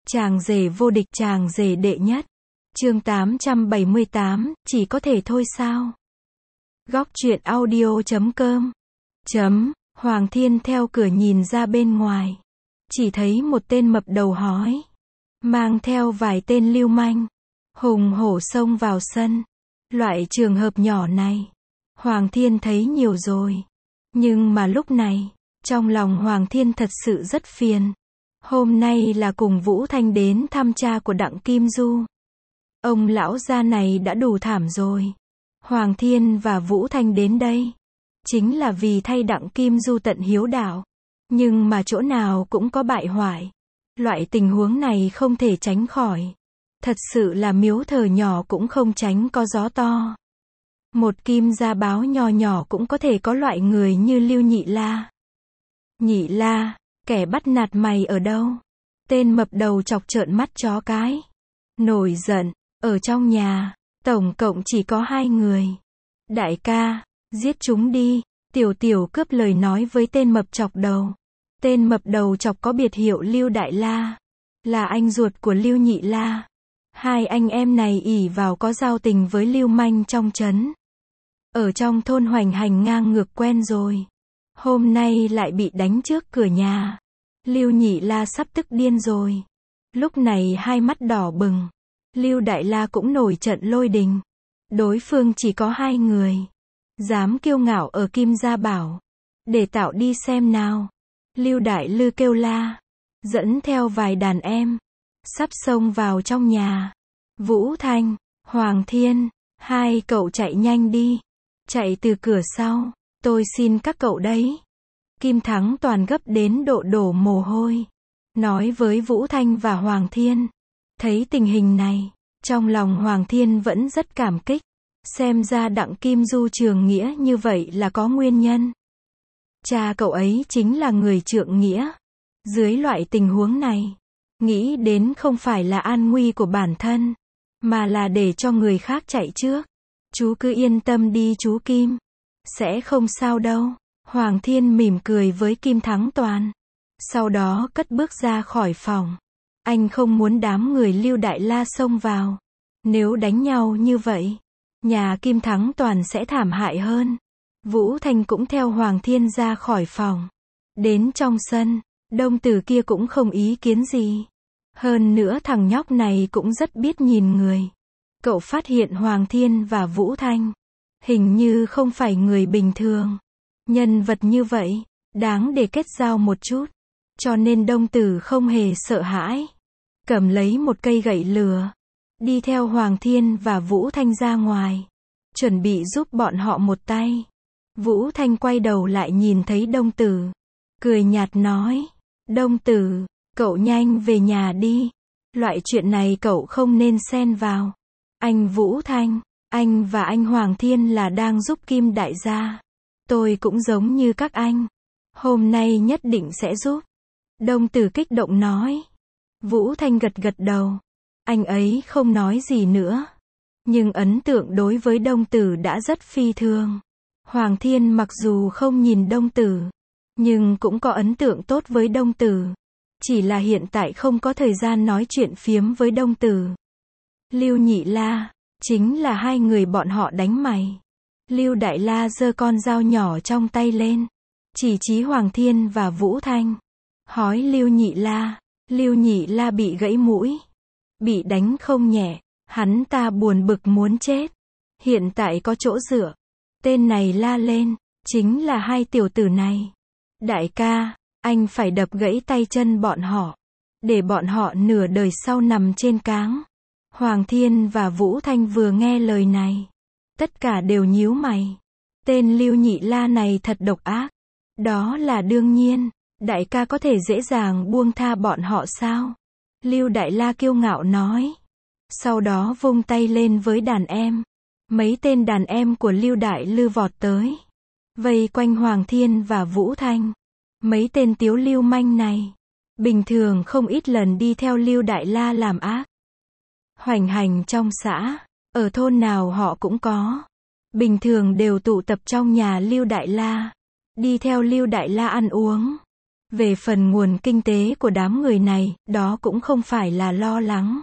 Chàng rể vô địch, chàng rể đệ nhất. Chương 878, chỉ có thể thôi sao? Góc truyện audio.com. Hoàng Thiên theo cửa nhìn ra bên ngoài. Chỉ thấy một tên mập đầu hói, mang theo vài tên lưu manh, hùng hổ xông vào sân. Loại trường hợp nhỏ này, Hoàng Thiên thấy nhiều rồi. Nhưng mà lúc này, trong lòng Hoàng Thiên thật sự rất phiền. Hôm nay là cùng Vũ Thanh đến thăm cha của Đặng Kim Du. Ông lão gia này đã đủ thảm rồi. Hoàng Thiên và Vũ Thanh đến đây chính là vì thay Đặng Kim Du tận hiếu đạo. Nhưng mà chỗ nào cũng có bại hoại. Loại tình huống này không thể tránh khỏi. Thật sự là miếu thờ nhỏ cũng không tránh có gió to. Một kim gia báo nho nhỏ cũng có thể có loại người như Lưu Nhị La. Nhị La, kẻ bắt nạt mày ở đâu? Tên mập đầu chọc trợn mắt chó cái. Nổi giận, ở trong nhà, tổng cộng chỉ có 2 người. Đại ca, giết chúng đi. Tiểu Tiểu cướp lời nói với tên mập chọc đầu. Tên mập đầu chọc có biệt hiệu Lưu Đại La, là anh ruột của Lưu Nhị La. Hai anh em này ỷ vào có giao tình với lưu manh trong trấn. Ở trong thôn hoành hành ngang ngược quen rồi. Hôm nay lại bị đánh trước cửa nhà. Lưu Nhị La sắp tức điên rồi. Lúc này hai mắt đỏ bừng. Lưu Đại La cũng nổi trận lôi đình. Đối phương chỉ có 2 người. Dám kiêu ngạo ở Kim Gia Bảo. Để tạo đi xem nào. Lưu Đại Lư kêu la. Dẫn theo vài đàn em. Sắp xông vào trong nhà. Vũ Thanh, Hoàng Thiên, 2 cậu chạy nhanh đi. Chạy từ cửa sau. Tôi xin các cậu đấy. Kim Thắng Toàn gấp đến độ đổ mồ hôi. Nói với Vũ Thanh và Hoàng Thiên. Thấy tình hình này, trong lòng Hoàng Thiên vẫn rất cảm kích. Xem ra Đặng Kim Du trường nghĩa như vậy là có nguyên nhân. Cha cậu ấy chính là người trượng nghĩa. Dưới loại tình huống này, nghĩ đến không phải là an nguy của bản thân, mà là để cho người khác chạy trước. Chú cứ yên tâm đi chú Kim. Sẽ không sao đâu. Hoàng Thiên mỉm cười với Kim Thắng Toàn. Sau đó cất bước ra khỏi phòng. Anh không muốn đám người Lưu Đại La xông vào. Nếu đánh nhau như vậy, nhà Kim Thắng Toàn sẽ thảm hại hơn. Vũ Thanh cũng theo Hoàng Thiên ra khỏi phòng. Đến trong sân, Đông Tử kia cũng không ý kiến gì. Hơn nữa thằng nhóc này cũng rất biết nhìn người. Cậu phát hiện Hoàng Thiên và Vũ Thanh hình như không phải người bình thường. Nhân vật như vậy, đáng để kết giao một chút. Cho nên Đông Tử không hề sợ hãi. Cầm lấy một cây gậy lửa. Đi theo Hoàng Thiên và Vũ Thanh ra ngoài. Chuẩn bị giúp bọn họ một tay. Vũ Thanh quay đầu lại nhìn thấy Đông Tử. Cười nhạt nói. Đông Tử, cậu nhanh về nhà đi. Loại chuyện này cậu không nên xen vào. Anh Vũ Thanh, anh và anh Hoàng Thiên là đang giúp Kim đại gia. Tôi cũng giống như các anh. Hôm nay nhất định sẽ giúp. Đông Tử kích động nói. Vũ Thanh gật gật đầu. Anh ấy không nói gì nữa. Nhưng ấn tượng đối với Đông Tử đã rất phi thường. Hoàng Thiên mặc dù không nhìn Đông Tử, nhưng cũng có ấn tượng tốt với Đông Tử. Chỉ là hiện tại không có thời gian nói chuyện phiếm với Đông Tử. Lưu Nhị La, chính là 2 người bọn họ đánh mày. Lưu Đại La giơ con dao nhỏ trong tay lên. Chỉ chí Hoàng Thiên và Vũ Thanh. Hói Lưu Nhị La. Lưu Nhị La bị gãy mũi. Bị đánh không nhẹ. Hắn ta buồn bực muốn chết. Hiện tại có chỗ dựa. Tên này la lên. Chính là 2 tiểu tử này. Đại ca, anh phải đập gãy tay chân bọn họ. Để bọn họ nửa đời sau nằm trên cáng. Hoàng Thiên và Vũ Thanh vừa nghe lời này. Tất cả đều nhíu mày. Tên Lưu Nhị La này thật độc ác. Đó là đương nhiên. Đại ca có thể dễ dàng buông tha bọn họ sao? Lưu Đại La kiêu ngạo nói. Sau đó vung tay lên với đàn em. Mấy tên đàn em của Lưu Đại Lư vọt tới. Vây quanh Hoàng Thiên và Vũ Thanh. Mấy tên tiếu lưu manh này. Bình thường không ít lần đi theo Lưu Đại La làm ác. Hoành hành trong xã. Ở thôn nào họ cũng có. Bình thường đều tụ tập trong nhà Lưu Đại La. Đi theo Lưu Đại La ăn uống. Về phần nguồn kinh tế của đám người này, đó cũng không phải là lo lắng.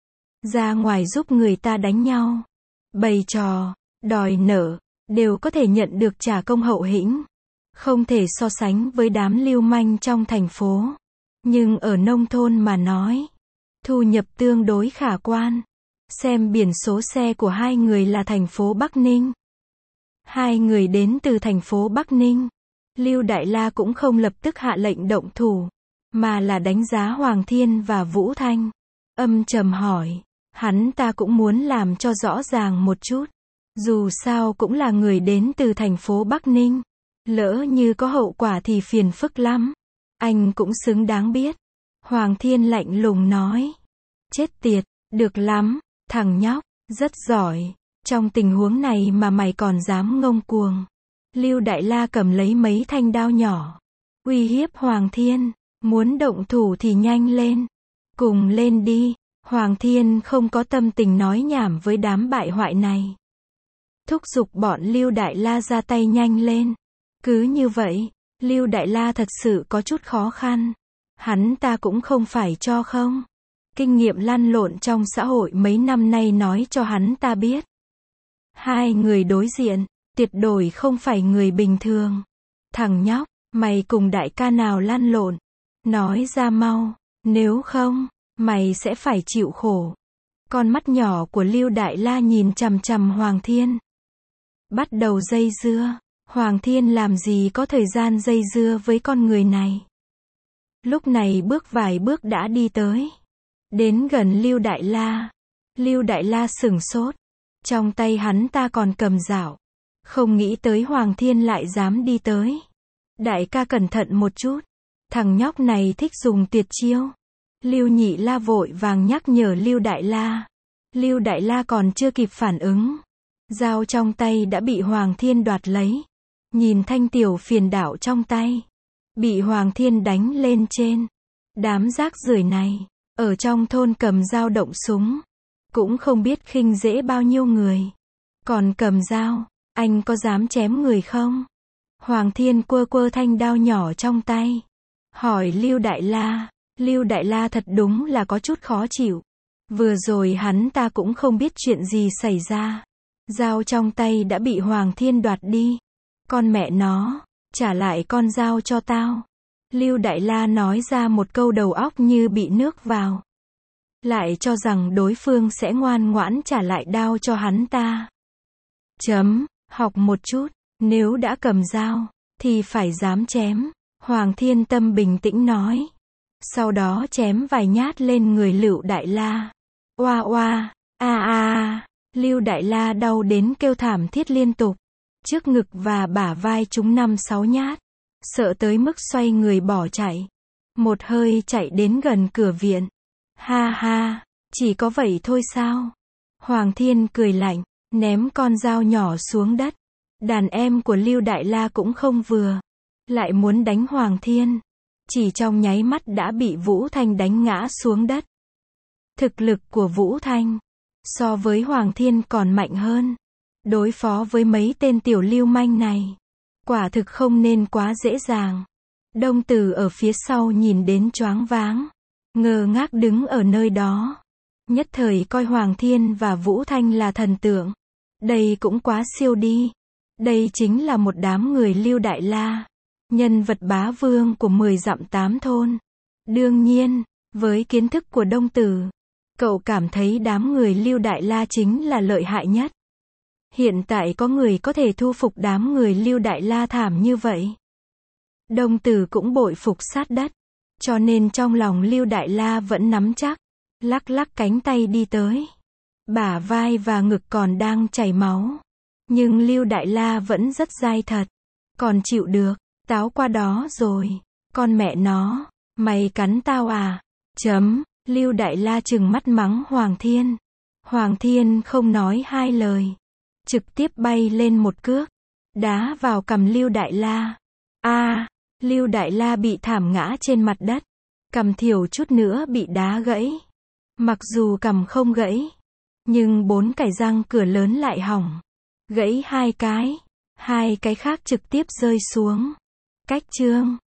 Ra ngoài giúp người ta đánh nhau, bày trò, đòi nợ, đều có thể nhận được trả công hậu hĩnh. Không thể so sánh với đám lưu manh trong thành phố. Nhưng ở nông thôn mà nói, thu nhập tương đối khả quan. Xem biển số xe của hai người là thành phố Bắc Ninh. Hai người đến từ thành phố Bắc Ninh. Lưu Đại La cũng không lập tức hạ lệnh động thủ, mà là đánh giá Hoàng Thiên và Vũ Thanh. Âm trầm hỏi, hắn ta cũng muốn làm cho rõ ràng một chút. Dù sao cũng là người đến từ thành phố Bắc Ninh. Lỡ như có hậu quả thì phiền phức lắm. Anh cũng xứng đáng biết. Hoàng Thiên lạnh lùng nói. Chết tiệt, được lắm, thằng nhóc, rất giỏi. Trong tình huống này mà mày còn dám ngông cuồng. Lưu Đại La cầm lấy mấy thanh đao nhỏ, uy hiếp Hoàng Thiên, muốn động thủ thì nhanh lên. Cùng lên đi. Hoàng Thiên không có tâm tình nói nhảm với đám bại hoại này. Thúc giục bọn Lưu Đại La ra tay nhanh lên. Cứ như vậy, Lưu Đại La thật sự có chút khó khăn. Hắn ta cũng không phải cho không. Kinh nghiệm lăn lộn trong xã hội mấy năm nay nói cho hắn ta biết. Hai người đối diện, tuyệt đối không phải người bình thường. Thằng nhóc, mày cùng đại ca nào lăn lộn? Nói ra mau, nếu không, mày sẽ phải chịu khổ. Con mắt nhỏ của Lưu Đại La nhìn chằm chằm Hoàng Thiên. Bắt đầu dây dưa. Hoàng Thiên làm gì có thời gian dây dưa với con người này. Lúc này bước vài bước đã đi tới. Đến gần Lưu Đại La. Lưu Đại La sửng sốt. Trong tay hắn ta còn cầm dao. Không nghĩ tới Hoàng Thiên lại dám đi tới. Đại ca cẩn thận một chút. Thằng nhóc này thích dùng tuyệt chiêu. Lưu Nhị La vội vàng nhắc nhở Lưu Đại La. Lưu Đại La còn chưa kịp phản ứng. Dao trong tay đã bị Hoàng Thiên đoạt lấy. Nhìn thanh tiểu phiền đảo trong tay. Bị Hoàng Thiên đánh lên trên. Đám rác rưởi này, ở trong thôn cầm dao động súng. Cũng không biết khinh dễ bao nhiêu người. Còn cầm dao, anh có dám chém người không? Hoàng Thiên quơ quơ thanh đao nhỏ trong tay. Hỏi Lưu Đại La. Lưu Đại La thật đúng là có chút khó chịu. Vừa rồi hắn ta cũng không biết chuyện gì xảy ra. Dao trong tay đã bị Hoàng Thiên đoạt đi. Con mẹ nó, trả lại con dao cho tao. Lưu Đại La nói ra một câu đầu óc như bị nước vào. Lại cho rằng đối phương sẽ ngoan ngoãn trả lại đao cho hắn ta. Học một chút, nếu đã cầm dao, thì phải dám chém. Hoàng Thiên tâm bình tĩnh nói. Sau đó chém vài nhát lên người Lưu Đại La. Oa oa, a a. Lưu Đại La đau đến kêu thảm thiết liên tục. Trước ngực và bả vai trúng 5-6 nhát. Sợ tới mức xoay người bỏ chạy. Một hơi chạy đến gần cửa viện. Ha ha, chỉ có vậy thôi sao? Hoàng Thiên cười lạnh, ném con dao nhỏ xuống đất. Đàn em của Lưu Đại La cũng không vừa. Lại muốn đánh Hoàng Thiên. Chỉ trong nháy mắt đã bị Vũ Thanh đánh ngã xuống đất. Thực lực của Vũ Thanh so với Hoàng Thiên còn mạnh hơn. Đối phó với mấy tên tiểu lưu manh này, quả thực không nên quá dễ dàng. Đông Tử ở phía sau nhìn đến choáng váng, ngơ ngác đứng ở nơi đó. Nhất thời coi Hoàng Thiên và Vũ Thanh là thần tượng. Đây cũng quá siêu đi. Đây chính là một đám người Lưu Đại La, nhân vật bá vương của 10 dặm 8 thôn. Đương nhiên, với kiến thức của Đông Tử, cậu cảm thấy đám người Lưu Đại La chính là lợi hại nhất. Hiện tại có người có thể thu phục đám người Lưu Đại La thảm như vậy. Đông Tử cũng bội phục sát đất. Cho nên trong lòng Lưu Đại La vẫn nắm chắc. Lắc lắc cánh tay đi tới. Bả vai và ngực còn đang chảy máu. Nhưng Lưu Đại La vẫn rất dai thật. Còn chịu được. Táo qua đó rồi. Con mẹ nó. Mày cắn tao à? Lưu Đại La trừng mắt mắng Hoàng Thiên. Hoàng Thiên không nói hai lời. Trực tiếp bay lên một cước. Đá vào cằm Lưu Đại La. Lưu Đại La bị thảm ngã trên mặt đất. Cằm thiểu chút nữa bị đá gãy. Mặc dù cằm không gãy, nhưng 4 cái răng cửa lớn lại hỏng. Gãy 2 cái. 2 cái khác trực tiếp rơi xuống. Cách chương